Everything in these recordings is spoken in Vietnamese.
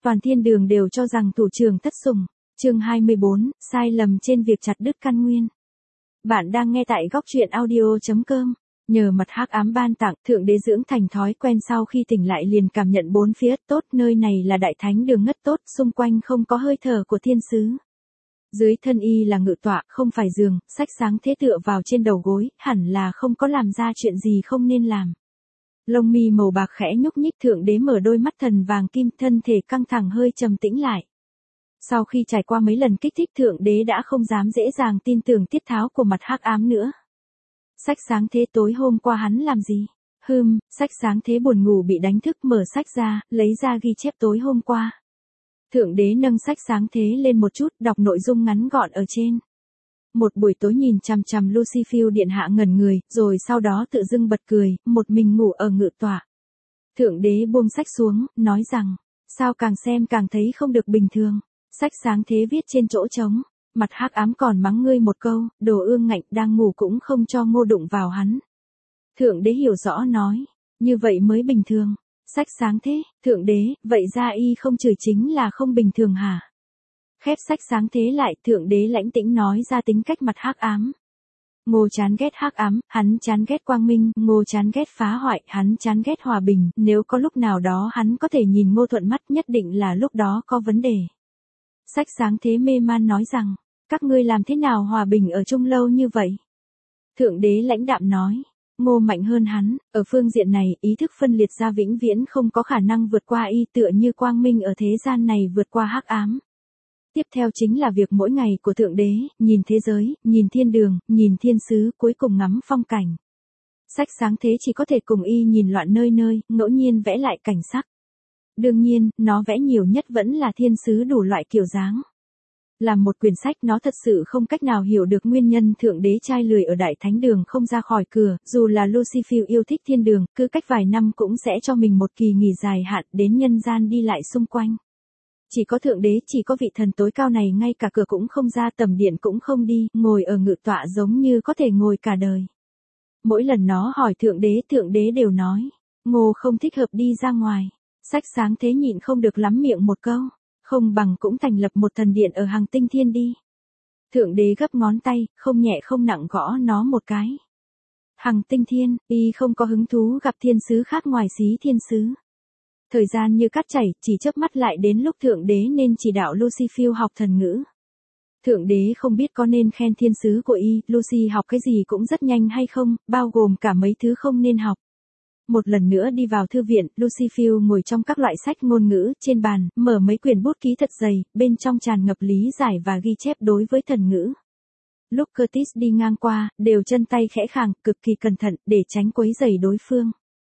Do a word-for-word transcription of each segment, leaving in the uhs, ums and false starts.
toàn thiên đường đều cho rằng thủ trưởng thất sủng. Chương hai mươi bốn, sai lầm trên việc chặt đứt căn nguyên. Bạn đang nghe tại góc truyện audio chấm com. Nhờ mật hắc ám ban tặng, thượng đế dưỡng thành thói quen sau khi tỉnh lại liền cảm nhận bốn phía tốt, nơi này là đại thánh đường ngất tốt, xung quanh không có hơi thở của thiên sứ. Dưới thân y là ngự tọa, không phải giường, sách sáng thế tựa vào trên đầu gối, hẳn là không có làm ra chuyện gì không nên làm. Lông mi màu bạc khẽ nhúc nhích, thượng đế mở đôi mắt thần vàng kim, thân thể căng thẳng hơi trầm tĩnh lại. Sau khi trải qua mấy lần kích thích, thượng đế đã không dám dễ dàng tin tưởng tiết tháo của mặt hắc ám nữa. Sách sáng thế tối hôm qua hắn làm gì? Hừm, sách sáng thế buồn ngủ bị đánh thức, mở sách ra, lấy ra ghi chép tối hôm qua. Thượng đế nâng sách sáng thế lên một chút, đọc nội dung ngắn gọn ở trên. Một buổi tối nhìn chằm chằm Lucifer điện hạ ngẩn người, rồi sau đó tự dưng bật cười, một mình ngủ ở ngự tọa. Thượng đế buông sách xuống, nói rằng, sao càng xem càng thấy không được bình thường. Sách sáng thế viết trên chỗ trống, mặt hắc ám còn mắng ngươi một câu, đồ ương ngạnh, đang ngủ cũng không cho Ngô đụng vào hắn. Thượng đế hiểu rõ nói, như vậy mới bình thường. Sách sáng thế, thượng đế, vậy ra y không chửi chính là không bình thường hả? Khép sách sáng thế lại, thượng đế lãnh tĩnh nói ra tính cách mặt hắc ám. Ngô chán ghét hắc ám, hắn chán ghét quang minh, Ngô chán ghét phá hoại, hắn chán ghét hòa bình, nếu có lúc nào đó hắn có thể nhìn Ngô thuận mắt nhất định là lúc đó có vấn đề. Sách sáng thế mê man nói rằng, các ngươi làm thế nào hòa bình ở chung lâu như vậy? Thượng đế lãnh đạm nói, Ngô mạnh hơn hắn, ở phương diện này, ý thức phân liệt ra vĩnh viễn không có khả năng vượt qua y, tựa như quang minh ở thế gian này vượt qua hắc ám. Tiếp theo chính là việc mỗi ngày của thượng đế, nhìn thế giới, nhìn thiên đường, nhìn thiên sứ, cuối cùng ngắm phong cảnh. Sách sáng thế chỉ có thể cùng y nhìn loạn nơi nơi, ngẫu nhiên vẽ lại cảnh sắc. Đương nhiên, nó vẽ nhiều nhất vẫn là thiên sứ đủ loại kiểu dáng. Làm một quyển sách nó thật sự không cách nào hiểu được nguyên nhân thượng đế trai lười ở đại thánh đường không ra khỏi cửa, dù là Lucifer yêu thích thiên đường, cứ cách vài năm cũng sẽ cho mình một kỳ nghỉ dài hạn đến nhân gian đi lại xung quanh. Chỉ có thượng đế, chỉ có vị thần tối cao này ngay cả cửa cũng không ra, tầm điện cũng không đi, ngồi ở ngự tọa giống như có thể ngồi cả đời. Mỗi lần nó hỏi thượng đế, thượng đế đều nói, Ngô không thích hợp đi ra ngoài. Sách sáng thế nhịn không được lắm miệng một câu, không bằng cũng thành lập một thần điện ở hàng tinh thiên đi. Thượng đế gấp ngón tay, không nhẹ không nặng gõ nó một cái. Hàng tinh thiên, y không có hứng thú gặp thiên sứ khác ngoài xí thiên sứ. Thời gian như cát chảy, chỉ chớp mắt lại đến lúc thượng đế nên chỉ đạo Lucifer học thần ngữ. Thượng đế không biết có nên khen thiên sứ của y, Lucy học cái gì cũng rất nhanh hay không, bao gồm cả mấy thứ không nên học. Một lần nữa đi vào thư viện, Lucifer ngồi trong các loại sách ngôn ngữ, trên bàn, mở mấy quyển bút ký thật dày, bên trong tràn ngập lý giải và ghi chép đối với thần ngữ. Lúc Curtis đi ngang qua, đều chân tay khẽ khàng, cực kỳ cẩn thận, để tránh quấy rầy đối phương.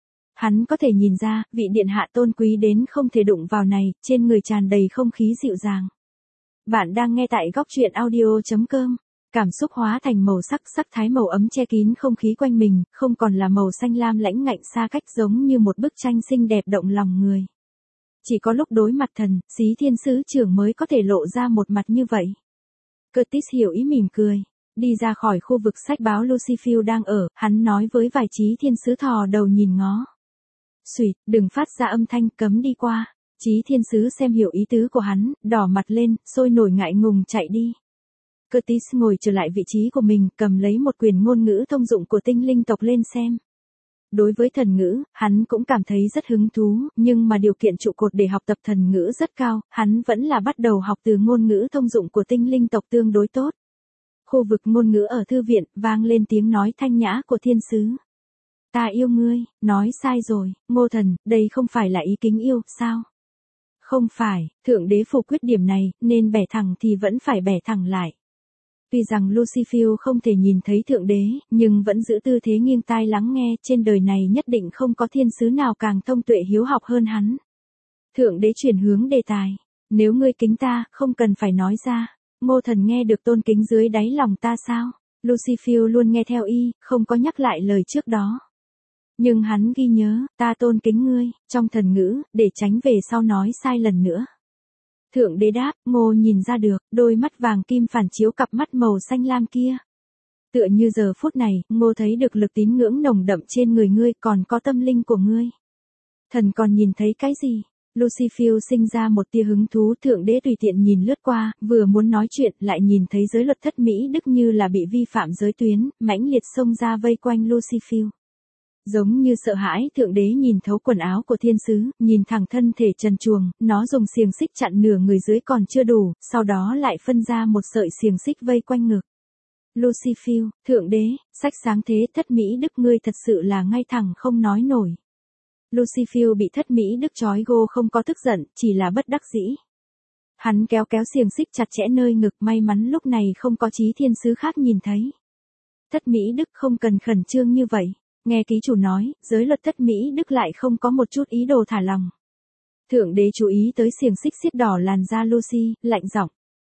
Hắn có thể nhìn ra, vị điện hạ tôn quý đến không thể đụng vào này, trên người tràn đầy không khí dịu dàng. Bạn đang nghe tại góc truyện audio chấm com. Cảm xúc hóa thành màu sắc, sắc thái màu ấm che kín không khí quanh mình, không còn là màu xanh lam lãnh ngạnh xa cách giống như một bức tranh xinh đẹp động lòng người. Chỉ có lúc đối mặt thần, xí thiên sứ trưởng mới có thể lộ ra một mặt như vậy. Curtis hiểu ý mỉm cười. Đi ra khỏi khu vực sách báo Lucifer đang ở, hắn nói với vài chí thiên sứ thò đầu nhìn ngó. Xùyt, đừng phát ra âm thanh, cấm đi qua. Chí thiên sứ xem hiểu ý tứ của hắn, đỏ mặt lên, sôi nổi ngại ngùng chạy đi. Curtis ngồi trở lại vị trí của mình, cầm lấy một quyển ngôn ngữ thông dụng của tinh linh tộc lên xem. Đối với thần ngữ, hắn cũng cảm thấy rất hứng thú, nhưng mà điều kiện trụ cột để học tập thần ngữ rất cao, hắn vẫn là bắt đầu học từ ngôn ngữ thông dụng của tinh linh tộc tương đối tốt. Khu vực ngôn ngữ ở thư viện, vang lên tiếng nói thanh nhã của thiên sứ. Ta yêu ngươi, nói sai rồi, Ngô thần, đây không phải là ý kính yêu, sao? Không phải, thượng đế phủ quyết điểm này, nên bẻ thẳng thì vẫn phải bẻ thẳng lại. Tuy rằng Lucifer không thể nhìn thấy thượng đế, nhưng vẫn giữ tư thế nghiêng tai lắng nghe, trên đời này nhất định không có thiên sứ nào càng thông tuệ hiếu học hơn hắn. Thượng đế chuyển hướng đề tài, nếu ngươi kính ta, không cần phải nói ra. Ngô thần nghe được tôn kính dưới đáy lòng ta sao? Lucifer luôn nghe theo y, không có nhắc lại lời trước đó. Nhưng hắn ghi nhớ, ta tôn kính ngươi, trong thần ngữ, để tránh về sau nói sai lần nữa. Thượng đế đáp, Ngô nhìn ra được, đôi mắt vàng kim phản chiếu cặp mắt màu xanh lam kia. Tựa như giờ phút này, Ngô thấy được lực tín ngưỡng nồng đậm trên người ngươi, còn có tâm linh của ngươi. Thần còn nhìn thấy cái gì? Lucifer sinh ra một tia hứng thú, thượng đế tùy tiện nhìn lướt qua, vừa muốn nói chuyện, lại nhìn thấy giới luật thất Mỹ Đức như là bị vi phạm giới tuyến, mãnh liệt xông ra vây quanh Lucifer. Giống như sợ hãi, thượng đế nhìn thấu quần áo của thiên sứ, nhìn thẳng thân thể trần truồng, nó dùng xiềng xích chặn nửa người dưới còn chưa đủ, sau đó lại phân ra một sợi xiềng xích vây quanh ngực. Lucifer, thượng đế, sách sáng thế thất Mỹ Đức ngươi thật sự là ngay thẳng không nói nổi. Lucifer bị thất Mỹ Đức trói gô không có tức giận, chỉ là bất đắc dĩ. Hắn kéo kéo xiềng xích chặt chẽ nơi ngực, may mắn lúc này không có chí thiên sứ khác nhìn thấy. Thất Mỹ Đức không cần khẩn trương như vậy. Nghe ký chủ nói, giới luật thất Mỹ Đức lại không có một chút ý đồ thả lòng. Thượng đế chú ý tới xiềng xích xiết đỏ làn da Lucy, lạnh giọng.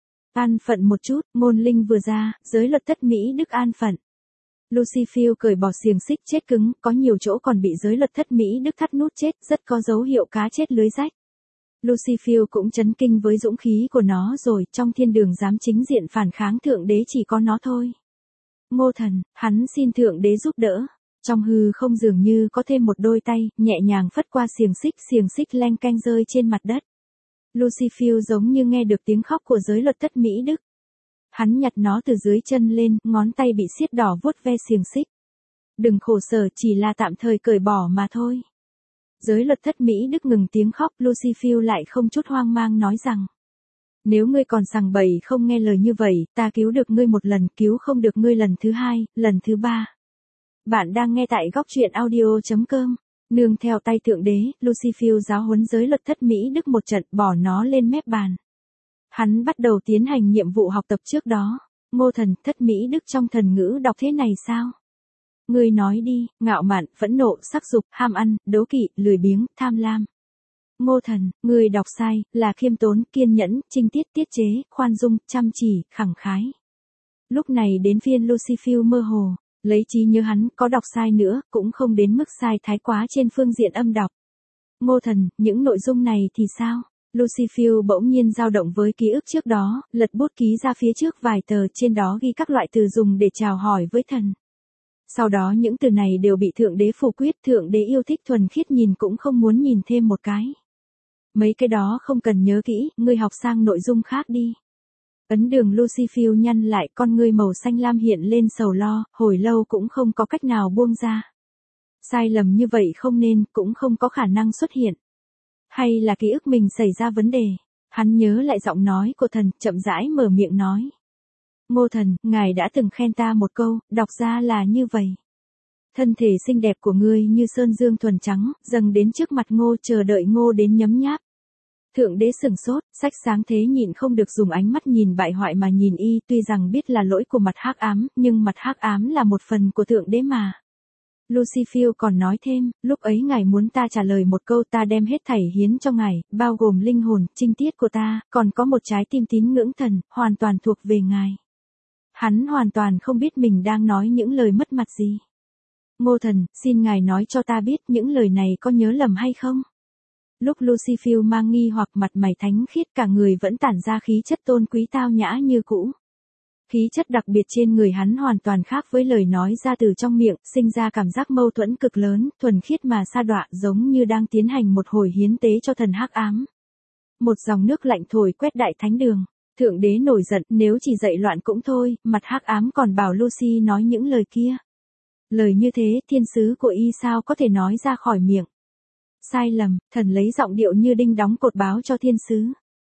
An phận một chút, ngôn linh vừa ra, giới luật thất Mỹ Đức an phận. Lucifer cởi bỏ xiềng xích chết cứng, có nhiều chỗ còn bị giới luật thất Mỹ Đức thắt nút chết, rất có dấu hiệu cá chết lưới rách. Lucifer cũng chấn kinh với dũng khí của nó rồi, trong thiên đường dám chính diện phản kháng thượng đế chỉ có nó thôi. Ngô thần, hắn xin thượng đế giúp đỡ. Trong hư không dường như có thêm một đôi tay, nhẹ nhàng phất qua xiềng xích, xiềng xích leng keng rơi trên mặt đất. Lucifer giống như nghe được tiếng khóc của giới luật thất Mỹ Đức. Hắn nhặt nó từ dưới chân lên, ngón tay bị xiết đỏ vuốt ve xiềng xích. Đừng khổ sở, chỉ là tạm thời cởi bỏ mà thôi. Giới luật thất Mỹ Đức ngừng tiếng khóc, Lucifer lại không chút hoang mang nói rằng. Nếu ngươi còn sằng bậy không nghe lời như vậy, ta cứu được ngươi một lần, cứu không được ngươi lần thứ hai, lần thứ ba. Bạn đang nghe tại góc truyện audio chấm com. Nương theo tay thượng đế, Lucifer giáo huấn giới luật thất Mỹ Đức một trận, bỏ nó lên mép bàn. Hắn bắt đầu tiến hành nhiệm vụ học tập trước đó. Ngô thần, thất Mỹ Đức trong thần ngữ đọc thế này sao? Ngươi nói đi, ngạo mạn, phẫn nộ, sắc dục, ham ăn, đố kỵ, lười biếng, tham lam. Ngô thần, ngươi đọc sai, là khiêm tốn, kiên nhẫn, trinh tiết, tiết chế, khoan dung, chăm chỉ, khẳng khái. Lúc này đến phiên Lucifer mơ hồ. Lấy trí nhớ hắn, có đọc sai nữa, cũng không đến mức sai thái quá trên phương diện âm đọc. Ngô thần, những nội dung này thì sao? Lucifer bỗng nhiên dao động với ký ức trước đó, lật bút ký ra phía trước vài tờ, trên đó ghi các loại từ dùng để chào hỏi với thần. Sau đó những từ này đều bị thượng đế phủ quyết, thượng đế yêu thích thuần khiết nhìn cũng không muốn nhìn thêm một cái. Mấy cái đó không cần nhớ kỹ, ngươi học sang nội dung khác đi. Ấn đường Lucifer nhăn lại, con ngươi màu xanh lam hiện lên sầu lo, hồi lâu cũng không có cách nào buông ra. Sai lầm như vậy không nên, cũng không có khả năng xuất hiện. Hay là ký ức mình xảy ra vấn đề? Hắn nhớ lại giọng nói của thần, chậm rãi mở miệng nói. Ngô thần, ngài đã từng khen ta một câu, đọc ra là như vậy. Thân thể xinh đẹp của ngươi như sơn dương thuần trắng, dâng đến trước mặt Ngô, chờ đợi Ngô đến nhấm nháp. Thượng đế sửng sốt, sách sáng thế nhịn không được dùng ánh mắt nhìn bại hoại mà nhìn y, tuy rằng biết là lỗi của mặt hắc ám, nhưng mặt hắc ám là một phần của thượng đế mà. Lucifer còn nói thêm, lúc ấy ngài muốn ta trả lời một câu, ta đem hết thảy hiến cho ngài, bao gồm linh hồn, trinh tiết của ta, còn có một trái tim tín ngưỡng thần, hoàn toàn thuộc về ngài. Hắn hoàn toàn không biết mình đang nói những lời mất mặt gì. Ngô thần, xin ngài nói cho ta biết những lời này có nhớ lầm hay không? Lúc Lucifer mang nghi hoặc mặt mày thánh khiết, cả người vẫn tản ra khí chất tôn quý tao nhã như cũ. Khí chất đặc biệt trên người hắn hoàn toàn khác với lời nói ra từ trong miệng, sinh ra cảm giác mâu thuẫn cực lớn, thuần khiết mà sa đọa, giống như đang tiến hành một hồi hiến tế cho thần hắc ám. Một dòng nước lạnh thổi quét đại thánh đường. Thượng đế nổi giận, nếu chỉ dạy loạn cũng thôi, mặt hắc ám còn bảo Lucy nói những lời kia. Lời như thế, thiên sứ của y sao có thể nói ra khỏi miệng. Sai lầm, thần lấy giọng điệu như đinh đóng cột báo cho thiên sứ.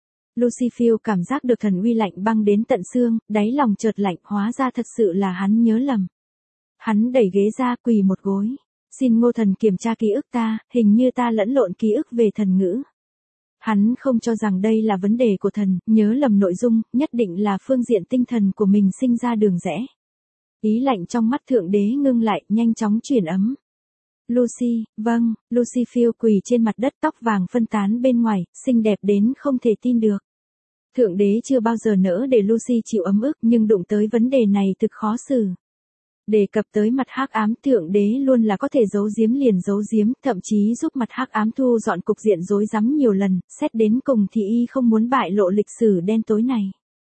Lucifer cảm giác được thần uy lạnh băng đến tận xương, đáy lòng chợt lạnh, hóa ra thật sự là hắn nhớ lầm. Hắn đẩy ghế ra, quỳ một gối. Xin Ngô thần kiểm tra ký ức ta, hình như ta lẫn lộn ký ức về thần ngữ. Hắn không cho rằng đây là vấn đề của thần, nhớ lầm nội dung, nhất định là phương diện tinh thần của mình sinh ra đường rẽ. Ý lạnh trong mắt thượng đế ngưng lại, nhanh chóng chuyển ấm. Lucy, vâng, Lucifer quỳ trên mặt đất, tóc vàng phân tán bên ngoài, xinh đẹp đến không thể tin được. Thượng đế chưa bao giờ nỡ để Lucy chịu ấm ức, nhưng đụng tới vấn đề này thực khó xử. Đề cập tới mặt hắc ám, thượng đế luôn là có thể giấu giếm liền giấu giếm, thậm chí giúp mặt hắc ám thu dọn cục diện rối rắm nhiều lần, xét đến cùng thì y không muốn bại lộ lịch sử đen tối này.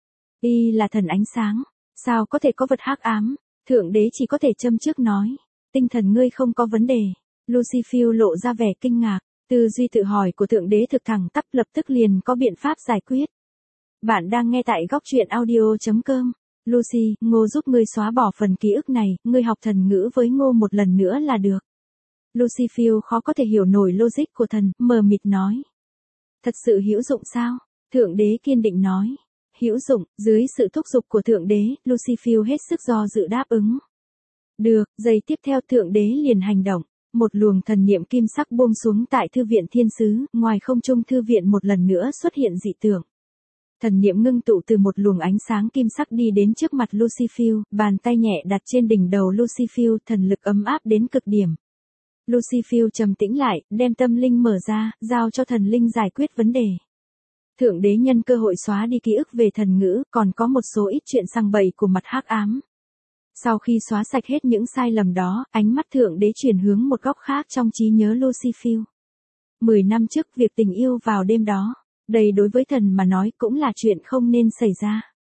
Y là thần ánh sáng, sao có thể có vật hắc ám? Thượng đế chỉ có thể châm trước nói. Tinh thần ngươi không có vấn đề. Lucifer lộ ra vẻ kinh ngạc. Tư duy tự hỏi của Thượng Đế thực thẳng tắp, lập tức liền có biện pháp giải quyết. Bạn đang nghe tại góc truyện audio chấm com. Lucy, Ngô giúp ngươi xóa bỏ phần ký ức này, ngươi học thần ngữ với Ngô một lần nữa là được. Lucy Field khó có thể hiểu nổi logic của thần, mờ mịt nói. Thật sự hữu dụng sao? Thượng Đế kiên định nói. Hữu dụng, dưới sự thúc giục của Thượng Đế, Lucy Field hết sức do dự đáp ứng. Được, giây tiếp theo Thượng Đế liền hành động. Một luồng thần niệm kim sắc buông xuống tại thư viện thiên sứ, ngoài không trung thư viện một lần nữa xuất hiện dị tượng. Thần niệm ngưng tụ từ một luồng ánh sáng kim sắc đi đến trước mặt Lucy Field, bàn tay nhẹ đặt trên đỉnh đầu Lucy Field, thần lực ấm áp đến cực điểm. Lucy Field trầm tĩnh lại, đem tâm linh mở ra, giao cho thần linh giải quyết vấn đề. Thượng Đế nhân cơ hội xóa đi ký ức về thần ngữ, còn có một số ít chuyện sằng bậy của mặt hắc ám. Sau khi xóa sạch hết những sai lầm đó, ánh mắt Thượng Đế chuyển hướng một góc khác trong trí nhớ Lucy Field. Mười năm trước việc tình yêu vào đêm đó, đây đối với thần mà nói cũng là chuyện không nên xảy ra.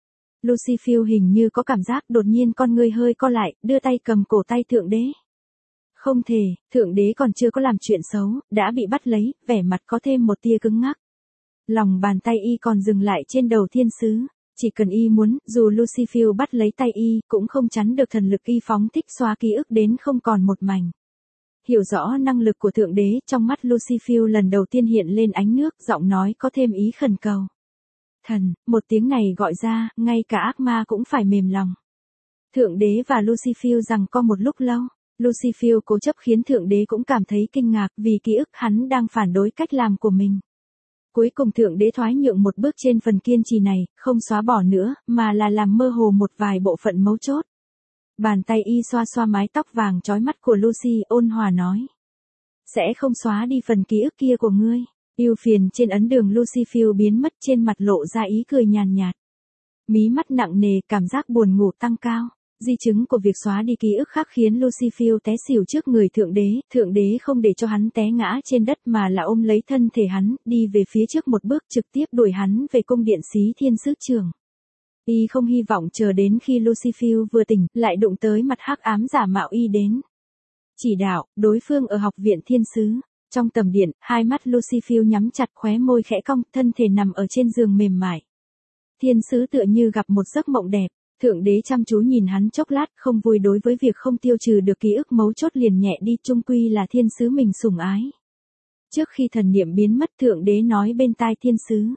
Lucy Field hình như có cảm giác đột nhiên con người hơi co lại, đưa tay cầm cổ tay Thượng Đế. Không thể, Thượng Đế còn chưa có làm chuyện xấu, đã bị bắt lấy, vẻ mặt có thêm một tia cứng ngắc. Lòng bàn tay y còn dừng lại trên đầu thiên sứ. Chỉ cần y muốn, dù Lucy Field bắt lấy tay y, cũng không chắn được thần lực y phóng thích xóa ký ức đến không còn một mảnh. Hiểu rõ năng lực của Thượng Đế, trong mắt Lucy Field lần đầu tiên hiện lên ánh nước, giọng nói có thêm ý khẩn cầu. Thần, một tiếng này gọi ra, ngay cả ác ma cũng phải mềm lòng. Thượng Đế và Lucy Field giằng co một lúc lâu. Lucy Field cố chấp khiến Thượng Đế cũng cảm thấy kinh ngạc vì ký ức hắn đang phản đối cách làm của mình. Cuối cùng Thượng Đế thoái nhượng một bước trên phần kiên trì này, không xóa bỏ nữa, mà là làm mơ hồ một vài bộ phận mấu chốt. Bàn tay y xoa xoa mái tóc vàng chói mắt của Lucy, ôn hòa nói. Sẽ không xóa đi phần ký ức kia của ngươi. Ưu phiền trên ấn đường Lucy Field biến mất, trên mặt lộ ra ý cười nhàn nhạt. Mí mắt nặng nề, cảm giác buồn ngủ tăng cao. Di chứng của việc xóa đi ký ức khác khiến Lucy Field té xỉu trước người Thượng Đế. Thượng Đế không để cho hắn té ngã trên đất mà là ôm lấy thân thể hắn, đi về phía trước một bước, trực tiếp đuổi hắn về cung điện Xí Thiên Sứ Trường. Y không hy vọng chờ đến khi Lucy Field vừa tỉnh, lại đụng tới mặt hắc ám giả mạo y đến. Chỉ đạo, đối phương ở học viện thiên sứ. Trong tầm điện, hai mắt Lucy Field nhắm chặt, khóe môi khẽ cong, thân thể nằm ở trên giường mềm mại. Thiên sứ tựa như gặp một giấc mộng đẹp. Thượng Đế chăm chú nhìn hắn chốc lát, không vui đối với việc không tiêu trừ được ký ức mấu chốt liền nhẹ đi, chung quy là thiên sứ mình sủng ái. Trước khi thần niệm biến mất, Thượng Đế nói bên tai thiên sứ.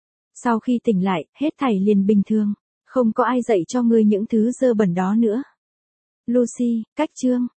Sau khi tỉnh lại, hết thảy liền bình thường, không có ai dạy cho ngươi những thứ dơ bẩn đó nữa. Lucy, cách chương.